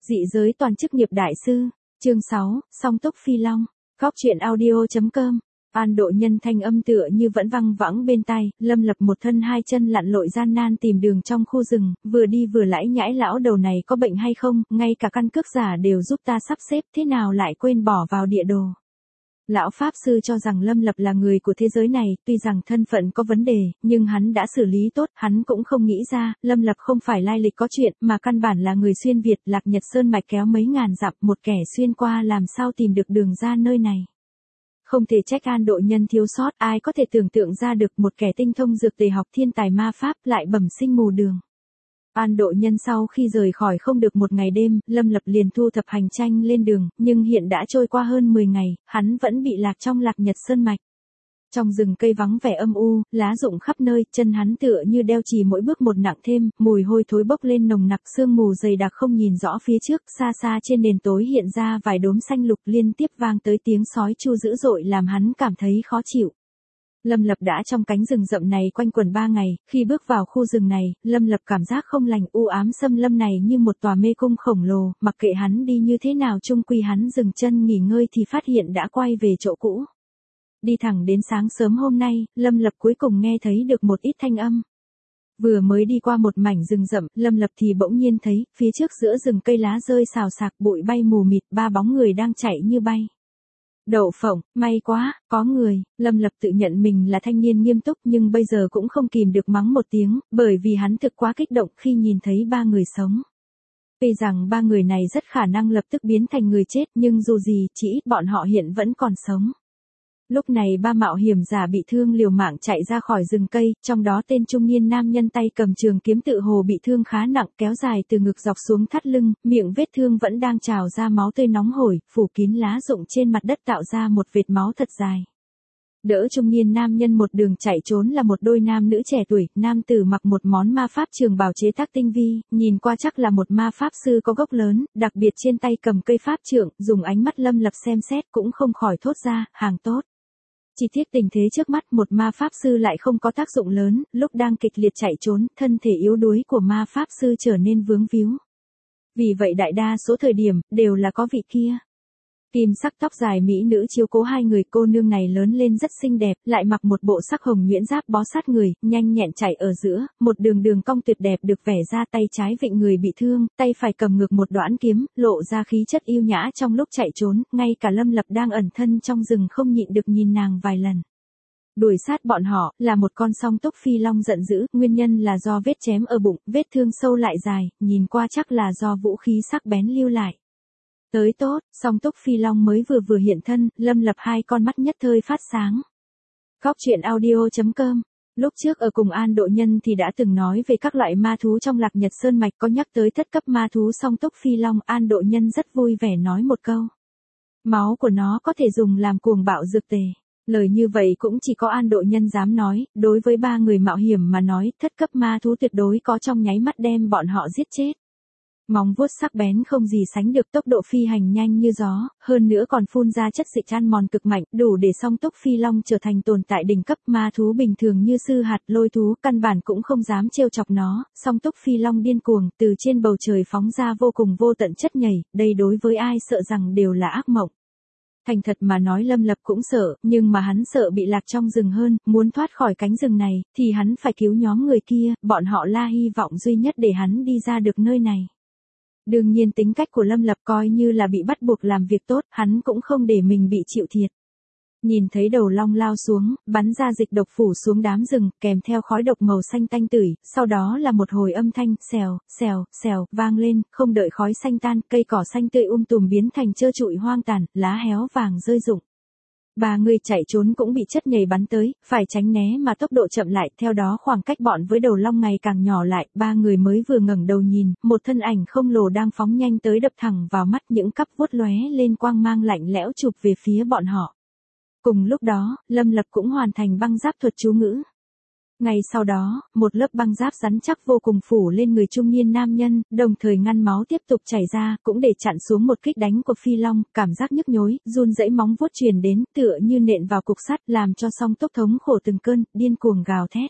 Dị giới toàn chức nghiệp đại sư, chương 6, Song Túc Phi Long, Góc truyện audio.com. An Độ Nhân thanh âm tựa như vẫn văng vẳng bên tai, Lâm Lập một thân hai chân lặn lội gian nan tìm đường trong khu rừng, vừa đi vừa lải nhải lão đầu này có bệnh hay không, ngay cả căn cước giả đều giúp ta sắp xếp, thế nào lại quên bỏ vào địa đồ. Lão Pháp Sư cho rằng Lâm Lập là người của thế giới này, tuy rằng thân phận có vấn đề, nhưng hắn đã xử lý tốt, hắn cũng không nghĩ ra, Lâm Lập không phải lai lịch có chuyện, mà căn bản là người xuyên Việt, Lạc Nhật Sơn mạch kéo mấy ngàn dặm, một kẻ xuyên qua làm sao tìm được đường ra nơi này. Không thể trách An Độ Nhân thiếu sót, ai có thể tưởng tượng ra được một kẻ tinh thông dược tề học thiên tài ma pháp lại bẩm sinh mù đường. An Độ Nhân sau khi rời khỏi không được một ngày đêm, Lâm Lập liền thu thập hành trang lên đường, nhưng hiện đã trôi qua hơn 10 ngày, hắn vẫn bị lạc trong Lạc Nhật Sơn mạch. Trong rừng cây vắng vẻ âm u, lá rụng khắp nơi, chân hắn tựa như đeo chì mỗi bước một nặng thêm, mùi hôi thối bốc lên nồng nặc, sương mù dày đặc không nhìn rõ phía trước, xa xa trên nền tối hiện ra vài đốm xanh lục liên tiếp vang tới tiếng sói chu dữ dội làm hắn cảm thấy khó chịu. Lâm Lập đã trong cánh rừng rậm này quanh quẩn 3 ngày, khi bước vào khu rừng này, Lâm Lập cảm giác không lành, u ám xâm lâm này như một tòa mê cung khổng lồ, mặc kệ hắn đi như thế nào chung quy hắn dừng chân nghỉ ngơi thì phát hiện đã quay về chỗ cũ. Đi thẳng đến sáng sớm hôm nay, Lâm Lập cuối cùng nghe thấy được một ít thanh âm. Vừa mới đi qua một mảnh rừng rậm, Lâm Lập thì bỗng nhiên thấy, phía trước giữa rừng cây lá rơi xào xạc, bụi bay mù mịt, 3 bóng người đang chạy như bay. Đậu phộng, may quá, có người. Lâm Lập tự nhận mình là thanh niên nghiêm túc nhưng bây giờ cũng không kìm được mắng một tiếng, bởi vì hắn thực quá kích động khi nhìn thấy 3 người sống. Tuy rằng 3 người này rất khả năng lập tức biến thành người chết nhưng dù gì, chỉ ít bọn họ hiện vẫn còn sống. Lúc này 3 mạo hiểm giả bị thương liều mạng chạy ra khỏi rừng cây, trong đó tên trung niên nam nhân tay cầm trường kiếm tự hồ bị thương khá nặng kéo dài từ ngực dọc xuống thắt lưng, miệng vết thương vẫn đang trào ra máu tươi nóng hổi, phủ kín lá rụng trên mặt đất tạo ra một vệt máu thật dài. Đỡ trung niên nam nhân một đường chạy trốn là một đôi nam nữ trẻ tuổi, nam tử mặc một món ma pháp trường bào chế tác tinh vi, nhìn qua chắc là một ma pháp sư có gốc lớn, đặc biệt trên tay cầm cây pháp trượng, dùng ánh mắt Lâm Lập xem xét cũng không khỏi thốt ra, hàng tốt. Chỉ tiếc tình thế trước mắt một ma pháp sư lại không có tác dụng lớn, lúc đang kịch liệt chạy trốn, thân thể yếu đuối của ma pháp sư trở nên vướng víu. Vì vậy đại đa số thời điểm, đều là có vị kia. Kim sắc tóc dài mỹ nữ chiếu cố 2 người, cô nương này lớn lên rất xinh đẹp, lại mặc một bộ sắc hồng nhuyễn giáp bó sát người, nhanh nhẹn chạy ở giữa, một đường cong tuyệt đẹp được vẽ ra, tay trái vịn người bị thương, tay phải cầm ngược một đoản kiếm, lộ ra khí chất yêu nhã trong lúc chạy trốn, ngay cả Lâm Lập đang ẩn thân trong rừng không nhịn được nhìn nàng vài lần. Đuổi sát bọn họ, là một con song túc phi long giận dữ, nguyên nhân là do vết chém ở bụng, vết thương sâu lại dài, nhìn qua chắc là do vũ khí sắc bén lưu lại. Tới tốt, song túc phi long mới vừa hiện thân, Lâm Lập 2 con mắt nhất thời phát sáng. Góc truyện audio.com. Lúc trước ở cùng An Độ Nhân thì đã từng nói về các loại ma thú trong Lạc Nhật Sơn mạch, có nhắc tới thất cấp ma thú song túc phi long, An Độ Nhân rất vui vẻ nói một câu. Máu của nó có thể dùng làm cuồng bạo dược tề. Lời như vậy cũng chỉ có An Độ Nhân dám nói, đối với 3 người mạo hiểm mà nói, thất cấp ma thú tuyệt đối có trong nháy mắt đem bọn họ giết chết. Móng vuốt sắc bén không gì sánh được, tốc độ phi hành nhanh như gió, hơn nữa còn phun ra chất dịch ăn mòn cực mạnh, đủ để song túc phi long trở thành tồn tại đỉnh cấp. Ma thú bình thường như sư hạt, lôi thú, căn bản cũng không dám trêu chọc nó, song túc phi long điên cuồng, từ trên bầu trời phóng ra vô cùng vô tận chất nhảy, đây đối với ai sợ rằng đều là ác mộng. Thành thật mà nói Lâm Lập cũng sợ, nhưng mà hắn sợ bị lạc trong rừng hơn, muốn thoát khỏi cánh rừng này, thì hắn phải cứu nhóm người kia, bọn họ là hy vọng duy nhất để hắn đi ra được nơi này. Đương nhiên tính cách của Lâm Lập coi như là bị bắt buộc làm việc tốt, hắn cũng không để mình bị chịu thiệt. Nhìn thấy đầu long lao xuống, bắn ra dịch độc phủ xuống đám rừng, kèm theo khói độc màu xanh tanh tưởi, sau đó là một hồi âm thanh, xèo, xèo, xèo, vang lên, không đợi khói xanh tan, cây cỏ xanh tươi tùm biến thành trơ trụi hoang tàn, lá héo vàng rơi rụng. 3 người chạy trốn cũng bị chất nhầy bắn tới, phải tránh né mà tốc độ chậm lại, theo đó khoảng cách bọn với đầu long ngày càng nhỏ lại, 3 người mới vừa ngẩng đầu nhìn, một thân ảnh không lồ đang phóng nhanh tới đập thẳng vào mắt, những cắp vuốt lóe lên quang mang lạnh lẽo chụp về phía bọn họ. Cùng lúc đó, Lâm Lập cũng hoàn thành băng giáp thuật chú ngữ. Ngay sau đó, một lớp băng giáp rắn chắc vô cùng phủ lên người trung niên nam nhân, đồng thời ngăn máu tiếp tục chảy ra, cũng để chặn xuống một kích đánh của phi long, cảm giác nhức nhối, run rẩy móng vuốt truyền đến, tựa như nện vào cục sắt, làm cho song túc thống khổ từng cơn, điên cuồng gào thét.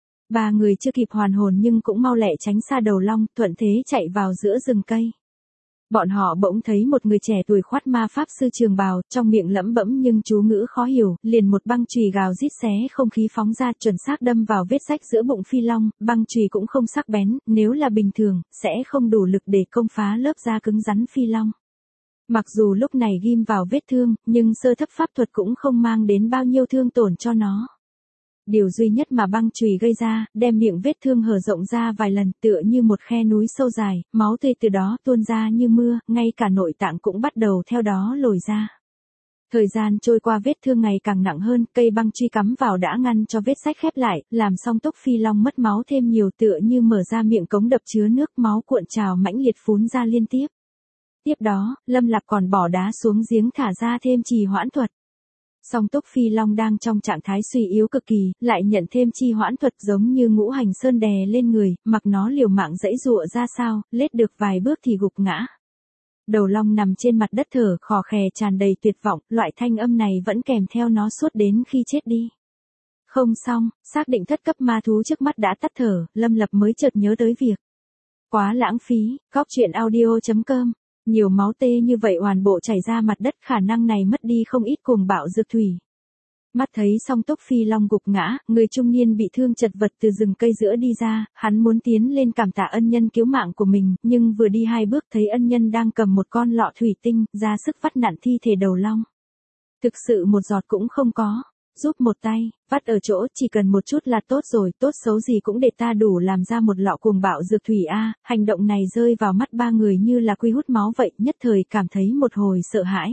3 người chưa kịp hoàn hồn nhưng cũng mau lẹ tránh xa đầu long, thuận thế chạy vào giữa rừng cây. Bọn họ bỗng thấy một người trẻ tuổi khoác ma pháp sư trường bào, trong miệng lẩm bẩm nhưng chú ngữ khó hiểu, liền một băng chùy gào rít xé không khí phóng ra, chuẩn xác đâm vào vết rách giữa bụng phi long, băng chùy cũng không sắc bén, nếu là bình thường, sẽ không đủ lực để công phá lớp da cứng rắn phi long. Mặc dù lúc này ghim vào vết thương, nhưng sơ thấp pháp thuật cũng không mang đến bao nhiêu thương tổn cho nó. Điều duy nhất mà băng chùy gây ra, đem miệng vết thương hở rộng ra vài lần, tựa như một khe núi sâu dài, máu tươi từ đó tuôn ra như mưa, ngay cả nội tạng cũng bắt đầu theo đó lồi ra. Thời gian trôi qua vết thương ngày càng nặng hơn, cây băng truy cắm vào đã ngăn cho vết rách khép lại, làm Song Túc Phi Long mất máu thêm nhiều, tựa như mở ra miệng cống đập chứa nước, máu cuộn trào mãnh liệt phún ra liên tiếp. Tiếp đó, Lâm Lạp còn bỏ đá xuống giếng thả ra thêm trì hoãn thuật. Song Túc Phi Long đang trong trạng thái suy yếu cực kỳ, lại nhận thêm trì hoãn thuật giống như ngũ hành sơn đè lên người, mặc nó liều mạng giãy giụa ra sao, lết được vài bước thì gục ngã. Đầu long nằm trên mặt đất thở khò khè tràn đầy tuyệt vọng, loại thanh âm này vẫn kèm theo nó suốt đến khi chết đi. Không xong, xác định thất cấp ma thú trước mắt đã tắt thở, Lâm Lập mới chợt nhớ tới việc. Quá lãng phí, góc truyện audio.com. Nhiều máu tê như vậy hoàn bộ chảy ra mặt đất, khả năng này mất đi không ít cuồng bạo dược thủy. Mắt thấy Song Túc Phi Long gục ngã, người trung niên bị thương chật vật từ rừng cây giữa đi ra, hắn muốn tiến lên cảm tạ ân nhân cứu mạng của mình, nhưng vừa đi 2 bước thấy ân nhân đang cầm một con lọ thủy tinh, ra sức vắt nặn thi thể đầu long. Thực sự một giọt cũng không có. Giúp một tay, vắt ở chỗ, chỉ cần một chút là tốt rồi, tốt xấu gì cũng để ta đủ làm ra một lọ cuồng bạo dược thủy a. Hành động này rơi vào mắt ba người như là quy hút máu vậy, nhất thời cảm thấy một hồi sợ hãi.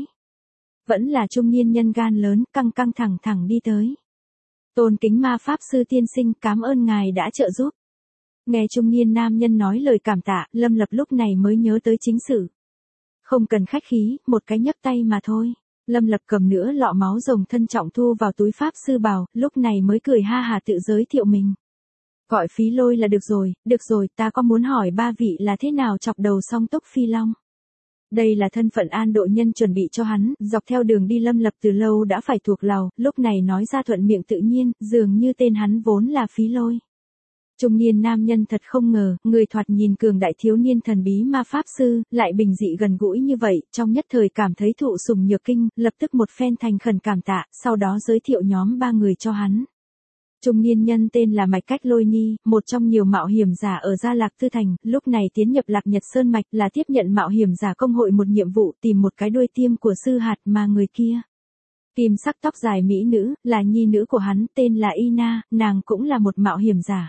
Vẫn là trung niên nhân gan lớn, căng căng thẳng thẳng đi tới. Tôn kính ma pháp sư tiên sinh, cảm ơn ngài đã trợ giúp. Nghe trung niên nam nhân nói lời cảm tạ, Lâm Lập lúc này mới nhớ tới chính sự. Không cần khách khí, một cái nhấc tay mà thôi. Lâm Lập cầm nữa lọ máu rồng thân trọng thu vào túi pháp sư bào, lúc này mới cười ha hà tự giới thiệu mình. Gọi Phí Lôi là được rồi, ta có muốn hỏi ba vị là thế nào chọc đầu Song Túc Phi Long. Đây là thân phận An Độ Nhân chuẩn bị cho hắn, dọc theo đường đi Lâm Lập từ lâu đã phải thuộc lầu, lúc này nói ra thuận miệng tự nhiên, dường như tên hắn vốn là Phí Lôi. Trung niên nam nhân thật không ngờ, người thoạt nhìn cường đại thiếu niên thần bí ma pháp sư, lại bình dị gần gũi như vậy, trong nhất thời cảm thấy thụ sủng nhược kinh, lập tức một phen thành khẩn cảm tạ, sau đó giới thiệu nhóm 3 người cho hắn. Trung niên nhân tên là Mạch Cách Lôi Nhi, một trong nhiều mạo hiểm giả ở Gia Lạc Tư Thành, lúc này tiến nhập Lạc Nhật Sơn Mạch là tiếp nhận mạo hiểm giả công hội một nhiệm vụ tìm một cái đuôi tiêm của sư hạt mà người kia. Kim sắc tóc dài mỹ nữ, là nhi nữ của hắn, tên là Ina, nàng cũng là một mạo hiểm giả.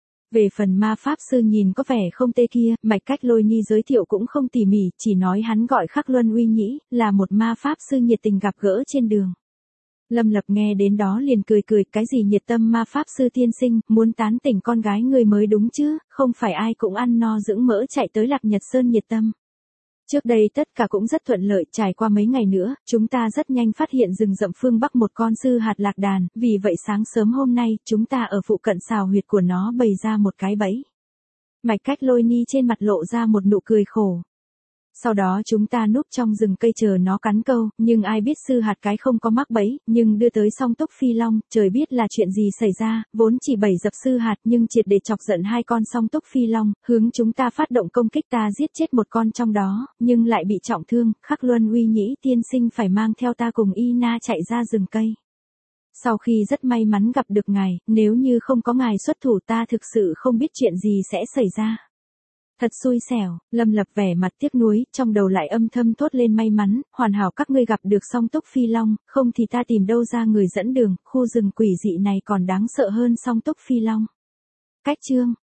Về phần ma pháp sư nhìn có vẻ không tê kia, Mạch Cách Lôi Nhi giới thiệu cũng không tỉ mỉ, chỉ nói hắn gọi Khắc Luân Uy Nhĩ, là một ma pháp sư nhiệt tình gặp gỡ trên đường. Lâm Lập nghe đến đó liền cười, cái gì nhiệt tâm ma pháp sư tiên sinh, muốn tán tỉnh con gái người mới đúng chứ, không phải ai cũng ăn no dưỡng mỡ chạy tới Lạc Nhật Sơn nhiệt tâm. Trước đây tất cả cũng rất thuận lợi, trải qua mấy ngày nữa, chúng ta rất nhanh phát hiện rừng rậm phương Bắc một con sư hạt lạc đàn, vì vậy sáng sớm hôm nay, chúng ta ở phụ cận xào huyệt của nó bày ra một cái bẫy. Mạch Cách Lôi Nhi trên mặt lộ ra một nụ cười khổ. Sau đó chúng ta núp trong rừng cây chờ nó cắn câu, nhưng ai biết sư hạt cái không có mắc bẫy, nhưng đưa tới Song Túc Phi Long, trời biết là chuyện gì xảy ra, vốn chỉ bẫy dập sư hạt nhưng triệt để chọc giận 2 con Song Túc Phi Long, hướng chúng ta phát động công kích, ta giết chết một con trong đó, nhưng lại bị trọng thương, Khắc Luân Uy Nhĩ tiên sinh phải mang theo ta cùng Ina chạy ra rừng cây. Sau khi rất may mắn gặp được ngài, nếu như không có ngài xuất thủ ta thực sự không biết chuyện gì sẽ xảy ra. Thật xui xẻo, Lâm Lập vẻ mặt tiếc nuối, trong đầu lại âm thầm thốt lên may mắn, hoàn hảo các ngươi gặp được Song Túc Phi Long, không thì ta tìm đâu ra người dẫn đường, khu rừng quỷ dị này còn đáng sợ hơn Song Túc Phi Long. Cách chương